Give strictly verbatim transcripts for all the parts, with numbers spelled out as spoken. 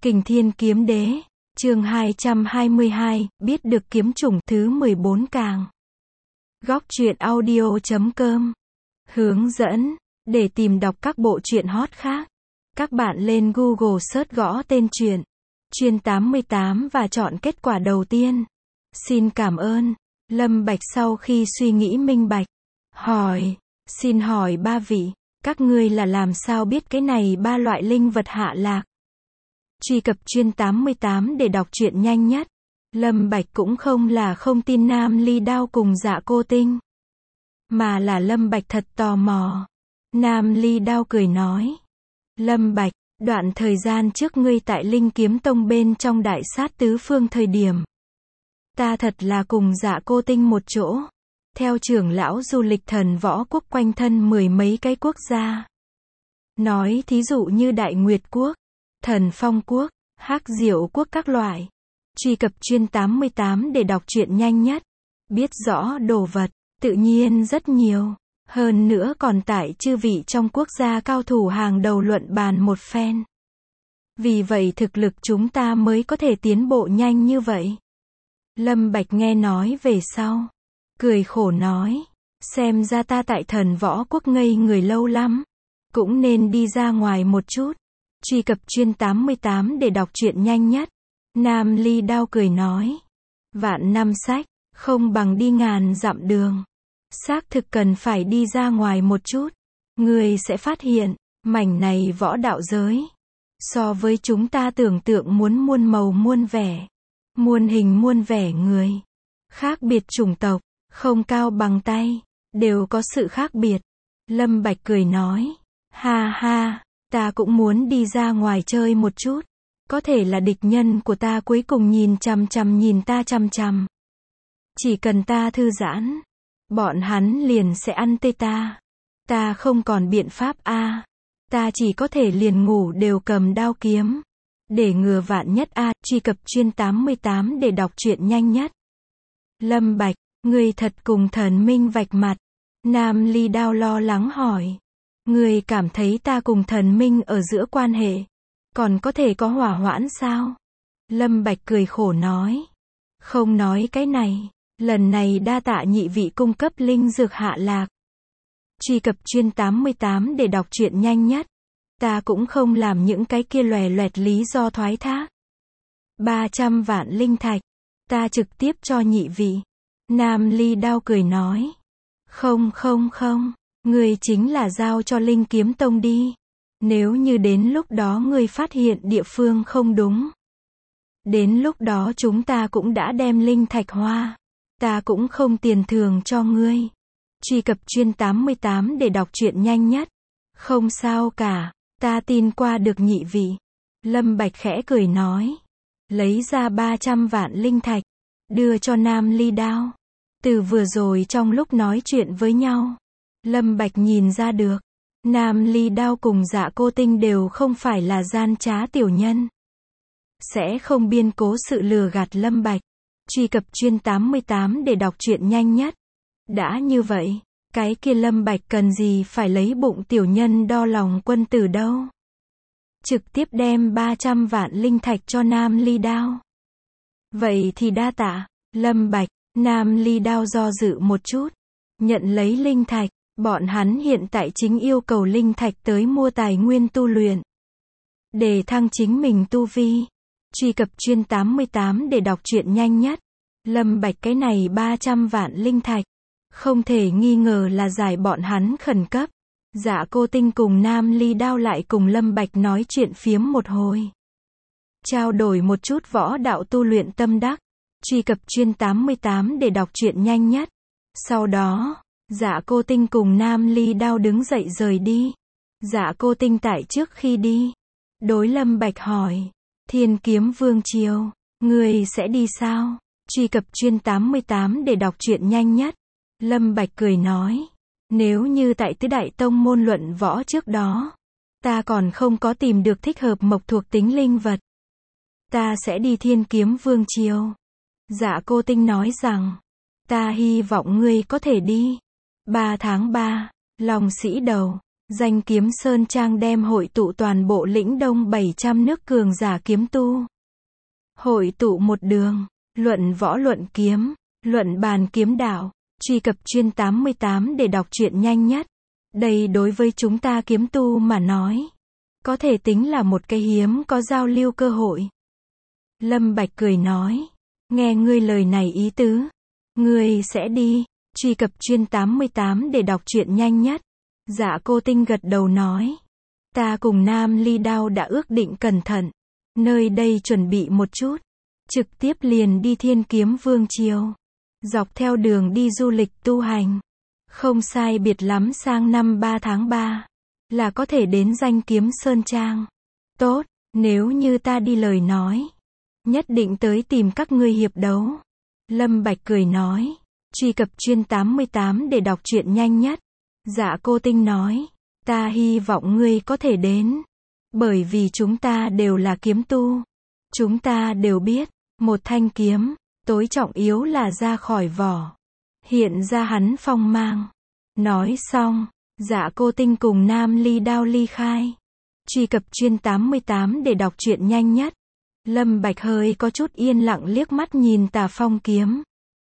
Kình Thiên Kiếm Đế, chương hai trăm hai mươi hai, biết được kiếm chủng thứ mười bốn càng. Góc truyện audio chấm com. Hướng dẫn, để tìm đọc các bộ truyện hot khác. Các bạn lên Google search gõ tên truyện, Chuyên tám mươi tám và chọn kết quả đầu tiên. Xin cảm ơn. Lâm Bạch sau khi suy nghĩ minh bạch, hỏi, xin hỏi ba vị, các ngươi là làm sao biết cái này ba loại linh vật hạ lạc? Truy cập Chuyên tám mươi tám để đọc truyện nhanh nhất. Lâm Bạch cũng không là không tin Nam Ly Đao cùng Dạ Cô Tinh, mà là Lâm Bạch thật tò mò. Nam Ly Đao cười nói, Lâm Bạch, đoạn thời gian trước ngươi tại Linh Kiếm Tông bên trong đại sát tứ phương thời điểm, ta thật là cùng Dạ Cô Tinh một chỗ, theo trưởng lão du lịch thần võ quốc quanh thân mười mấy cái quốc gia. Nói thí dụ như Đại Nguyệt Quốc, Thần Phong Quốc, Hắc Diệu Quốc các loại. Truy cập Chuyên tám mươi tám để đọc truyện nhanh nhất. Biết rõ đồ vật, tự nhiên rất nhiều. Hơn nữa còn tại chư vị trong quốc gia cao thủ hàng đầu luận bàn một phen. Vì vậy thực lực chúng ta mới có thể tiến bộ nhanh như vậy. Lâm Bạch nghe nói về sau, cười khổ nói, xem ra ta tại Thần Võ Quốc ngây người lâu lắm, cũng nên đi ra ngoài một chút. Truy cập Chuyên tám mươi tám để đọc truyện nhanh nhất. Nam Ly Đao cười nói, vạn năm sách, không bằng đi ngàn dặm đường. Xác thực cần phải đi ra ngoài một chút. Người sẽ phát hiện, mảnh này võ đạo giới, so với chúng ta tưởng tượng muốn muôn màu muôn vẻ, muôn hình muôn vẻ người, khác biệt chủng tộc, không cao bằng tay, đều có sự khác biệt. Lâm Bạch cười nói, ha ha, ta cũng muốn đi ra ngoài chơi một chút. Có thể là địch nhân của ta cuối cùng nhìn chằm chằm nhìn ta chằm chằm. Chỉ cần ta thư giãn, bọn hắn liền sẽ ăn tê ta. Ta không còn biện pháp a, à. Ta chỉ có thể liền ngủ đều cầm đao kiếm. Để ngừa vạn nhất a, à. Truy cập Chuyên tám mươi tám để đọc truyện nhanh nhất. Lâm Bạch, ngươi thật cùng thần minh vạch mặt. Nam Ly Đao lo lắng hỏi. Ngươi cảm thấy ta cùng thần minh ở giữa quan hệ còn có thể có hỏa hoãn sao? Lâm Bạch cười khổ nói, không nói cái này, lần này đa tạ nhị vị cung cấp linh dược hạ lạc. Truy cập Chuyên tám mươi tám để đọc truyện nhanh nhất. Ta cũng không làm những cái kia lòe loẹt lý do thoái thác. ba trăm vạn linh thạch, ta trực tiếp cho nhị vị. Nam Ly Đao cười nói, không không không, ngươi chính là giao cho Linh Kiếm Tông đi. Nếu như đến lúc đó ngươi phát hiện địa phương không đúng, đến lúc đó chúng ta cũng đã đem linh thạch hoa, ta cũng không tiền thường cho ngươi. Truy cập Chuyên tám mươi tám để đọc truyện nhanh nhất. Không sao cả, ta tin qua được nhị vị. Lâm Bạch khẽ cười nói, lấy ra ba trăm vạn linh thạch, đưa cho Nam Ly Đao. Từ vừa rồi trong lúc nói chuyện với nhau, Lâm Bạch nhìn ra được, Nam Ly Đao cùng Dạ Cô Tinh đều không phải là gian trá tiểu nhân, sẽ không biên cố sự lừa gạt Lâm Bạch. Truy cập Chuyên tám mươi tám để đọc truyện nhanh nhất. Đã như vậy, cái kia Lâm Bạch cần gì phải lấy bụng tiểu nhân đo lòng quân tử đâu. Trực tiếp đem ba trăm vạn linh thạch cho Nam Ly Đao. Vậy thì đa tạ, Lâm Bạch. Nam Ly Đao do dự một chút, nhận lấy linh thạch. Bọn hắn hiện tại chính yêu cầu linh thạch tới mua tài nguyên tu luyện, để thăng chính mình tu vi. Truy cập Chuyên tám mươi tám để đọc truyện nhanh nhất. Lâm Bạch cái này ba trăm vạn linh thạch, không thể nghi ngờ là giải bọn hắn khẩn cấp. Dạ Cô Tinh cùng Nam Ly Đao lại cùng Lâm Bạch nói chuyện phiếm một hồi, trao đổi một chút võ đạo tu luyện tâm đắc. Truy cập Chuyên tám mươi tám để đọc truyện nhanh nhất. Sau đó, Dạ Cô Tinh cùng Nam Ly Đao đứng dậy rời đi. Dạ Cô Tinh tại trước khi đi, đối Lâm Bạch hỏi, Thiên Kiếm Vương Triều, ngươi sẽ đi sao? Truy cập Chuyên tám mươi tám để đọc truyện nhanh nhất. Lâm Bạch cười nói, nếu như tại tứ đại tông môn luận võ trước đó, ta còn không có tìm được thích hợp mộc thuộc tính linh vật, ta sẽ đi Thiên Kiếm Vương Triều. Dạ Cô Tinh nói rằng, ta hy vọng ngươi có thể đi. ba tháng ba, Long Sĩ Đầu, Danh kiếm Sơn Trang đem hội tụ toàn bộ lĩnh Đông bảy trăm nước cường giả kiếm tu. Hội tụ một đường, luận võ luận kiếm, luận bàn kiếm đạo, truy cập chuyên tám mươi tám để đọc truyện nhanh nhất. Đây đối với chúng ta kiếm tu mà nói, có thể tính là một cái hiếm có giao lưu cơ hội. Lâm Bạch cười nói, nghe ngươi lời này ý tứ, ngươi sẽ đi, truy cập chuyên tám mươi tám để đọc truyện nhanh nhất. Dạ Cô Tinh gật đầu nói, ta cùng Nam Ly Đao đã ước định cẩn thận, nơi đây chuẩn bị một chút, trực tiếp liền đi Thiên Kiếm Vương Triều, dọc theo đường đi du lịch tu hành, không sai biệt lắm sang năm ba tháng ba, là có thể đến Danh Kiếm Sơn Trang. Tốt, nếu như ta đi lời nói, nhất định tới tìm các ngươi hiệp đấu. Lâm Bạch cười nói, truy cập chuyên tám mươi tám để đọc truyện nhanh nhất. Dạ Cô Tinh nói, ta hy vọng ngươi có thể đến, bởi vì chúng ta đều là kiếm tu. Chúng ta đều biết, một thanh kiếm, tối trọng yếu là ra khỏi vỏ, hiện ra hắn phong mang. Nói xong, Dạ Cô Tinh cùng Nam Ly Đao ly khai. Truy cập chuyên tám mươi tám để đọc truyện nhanh nhất. Lâm Bạch hơi có chút yên lặng liếc mắt nhìn Tà Phong kiếm.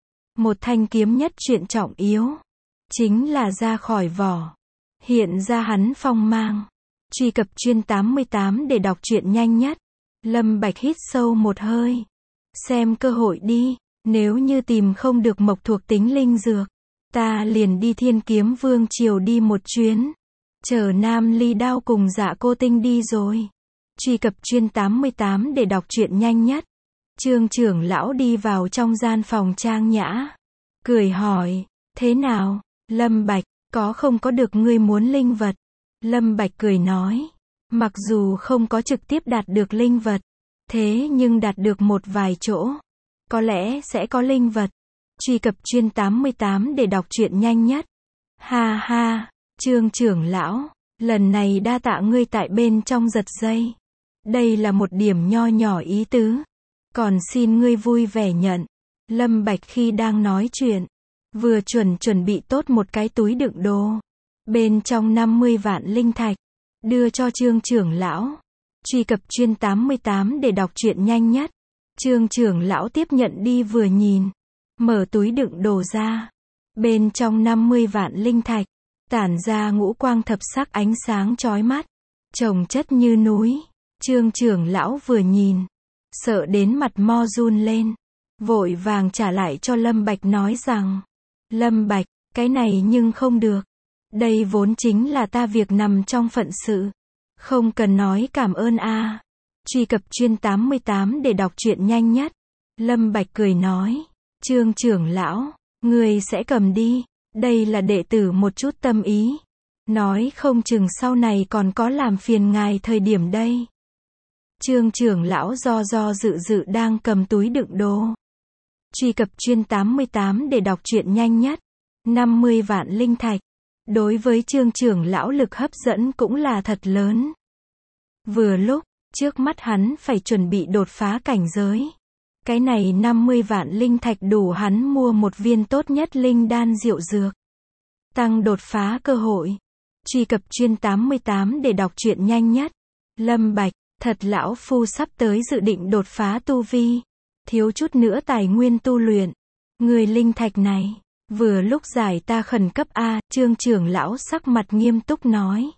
Một thanh kiếm nhất chuyện trọng yếu, chính là ra khỏi vỏ, hiện ra hắn phong mang. Truy cập chuyên tám mươi tám để đọc truyện nhanh nhất. Lâm Bạch hít sâu một hơi, xem cơ hội đi, nếu như tìm không được mộc thuộc tính linh dược, ta liền đi Thiên Kiếm Vương Triều đi một chuyến, chờ Nam Ly Đao cùng Dạ Cô Tinh đi rồi. Truy cập chuyên tám mươi tám để đọc truyện nhanh nhất. Trương trưởng lão đi vào trong gian phòng trang nhã, cười hỏi, thế nào, Lâm Bạch, có không có được ngươi muốn linh vật? Lâm Bạch cười nói, mặc dù không có trực tiếp đạt được linh vật, thế nhưng đạt được một vài chỗ, có lẽ sẽ có linh vật. Truy cập chuyên tám mươi tám để đọc truyện nhanh nhất. Ha ha, Trương trưởng lão, lần này đa tạ ngươi tại bên trong giật dây. Đây là một điểm nho nhỏ ý tứ, còn xin ngươi vui vẻ nhận. Lâm Bạch khi đang nói chuyện, vừa chuẩn chuẩn bị tốt một cái túi đựng đồ, bên trong năm mươi vạn linh thạch, đưa cho Trương trưởng lão. Truy cập chuyên tám mươi tám để đọc truyện nhanh nhất. Trương trưởng lão tiếp nhận đi vừa nhìn, mở túi đựng đồ ra, bên trong năm mươi vạn linh thạch, tản ra ngũ quang thập sắc ánh sáng chói mắt, chồng chất như núi. Trương trưởng lão vừa nhìn, sợ đến mặt mo run lên, vội vàng trả lại cho Lâm Bạch nói rằng, Lâm Bạch, cái này nhưng không được, đây vốn chính là ta việc nằm trong phận sự, không cần nói cảm ơn a. À. Truy cập chuyên tám mươi tám để đọc truyện nhanh nhất. Lâm Bạch cười nói, Trương trưởng lão, người sẽ cầm đi, đây là đệ tử một chút tâm ý, nói không chừng sau này còn có làm phiền ngài thời điểm đây. Trương trưởng lão do do dự dự đang cầm túi đựng đồ. Truy cập chuyên tám mươi tám để đọc truyện nhanh nhất. năm mươi vạn linh thạch, đối với Trương trưởng lão lực hấp dẫn cũng là thật lớn. Vừa lúc, trước mắt hắn phải chuẩn bị đột phá cảnh giới. Cái này năm mươi vạn linh thạch đủ hắn mua một viên tốt nhất linh đan diệu dược, tăng đột phá cơ hội. Truy cập chuyên tám mươi tám để đọc truyện nhanh nhất. Lâm Bạch, thật lão phu sắp tới dự định đột phá tu vi, thiếu chút nữa tài nguyên tu luyện. Người linh thạch này, vừa lúc giải ta khẩn cấp a. Trương trưởng lão sắc mặt nghiêm túc nói.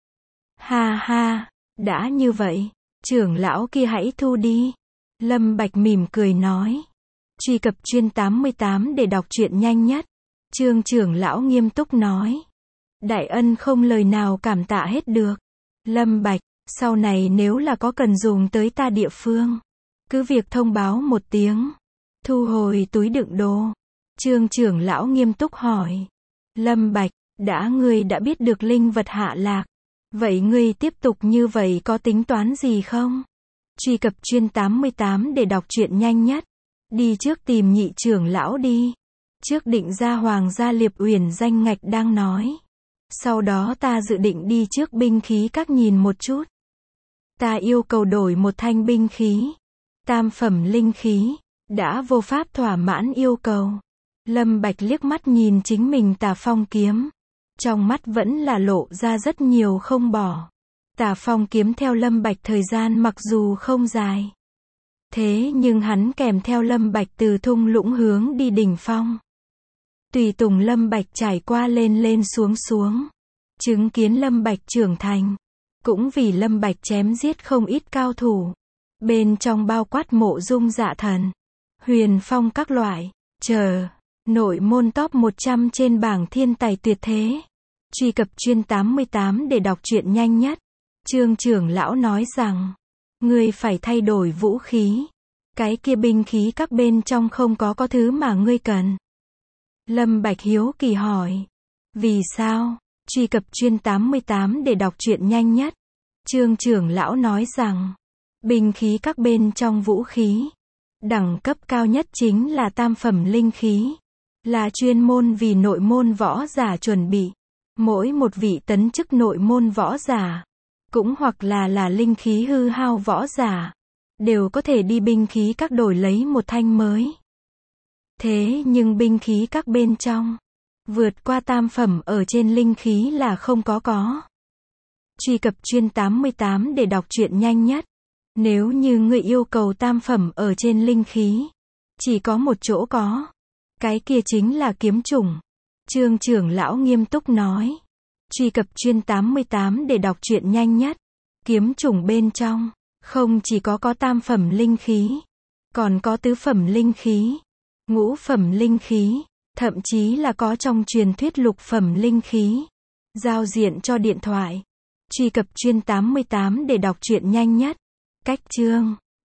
Ha ha, đã như vậy, trưởng lão kia hãy thu đi. Lâm Bạch mỉm cười nói. Truy cập chuyên tám mươi tám để đọc truyện nhanh nhất. Trương trưởng lão nghiêm túc nói. Đại ân không lời nào cảm tạ hết được. Lâm Bạch, sau này nếu là có cần dùng tới ta địa phương, cứ việc thông báo một tiếng. Thu hồi túi đựng đồ. Trương trưởng lão nghiêm túc hỏi. Lâm Bạch, đã ngươi đã biết được linh vật hạ lạc, vậy ngươi tiếp tục như vậy có tính toán gì không? Truy cập chuyên tám mươi tám để đọc truyện nhanh nhất. Đi trước tìm nhị trưởng lão đi. Trước định ra Hoàng gia Liệp Uyển danh ngạch đang nói. Sau đó ta dự định đi trước binh khí các nhìn một chút. Ta yêu cầu đổi một thanh binh khí. Tam phẩm linh khí. Đã vô pháp thỏa mãn yêu cầu. Lâm Bạch liếc mắt nhìn chính mình Tà Phong kiếm. trong mắt vẫn là lộ ra rất nhiều không bỏ. Tả Phong kiếm theo Lâm Bạch thời gian mặc dù không dài. Thế nhưng hắn kèm theo Lâm Bạch từ thung lũng hướng đi đỉnh phong. Tùy tùng Lâm Bạch trải qua lên lên xuống xuống. Chứng kiến Lâm Bạch trưởng thành. Cũng vì Lâm Bạch chém giết không ít cao thủ. Bên trong bao quát Mộ Dung Dạ Thần, Huyền Phong các loại. Chờ. Nội môn top một trăm trên bảng thiên tài tuyệt thế. Truy cập chuyên tám mươi tám để đọc truyện nhanh nhất. Trương trưởng lão nói rằng, ngươi phải thay đổi vũ khí. Cái kia binh khí các bên trong không có có thứ mà ngươi cần. Lâm Bạch hiếu kỳ hỏi. Vì sao? Truy cập chuyên tám mươi tám để đọc truyện nhanh nhất. Trương trưởng lão nói rằng, binh khí các bên trong vũ khí, đẳng cấp cao nhất chính là tam phẩm linh khí. Là chuyên môn vì nội môn võ giả chuẩn bị. Mỗi một vị tấn chức nội môn võ giả, cũng hoặc là là linh khí hư hao võ giả, đều có thể đi binh khí các đổi lấy một thanh mới. Thế nhưng binh khí các bên trong, vượt qua tam phẩm ở trên linh khí là không có có. Truy cập chuyên tám mươi tám để đọc truyện nhanh nhất. Nếu như ngươi yêu cầu tam phẩm ở trên linh khí, chỉ có một chỗ có. Cái kia chính là kiếm chủng. Trương trưởng lão nghiêm túc nói. Truy cập chuyên tám mươi tám để đọc truyện nhanh nhất. Kiếm chủng bên trong, không chỉ có có tam phẩm linh khí, còn có tứ phẩm linh khí, ngũ phẩm linh khí, thậm chí là có trong truyền thuyết lục phẩm linh khí. Giao diện cho điện thoại. Truy cập chuyên tám mươi tám để đọc truyện nhanh nhất. Cách chương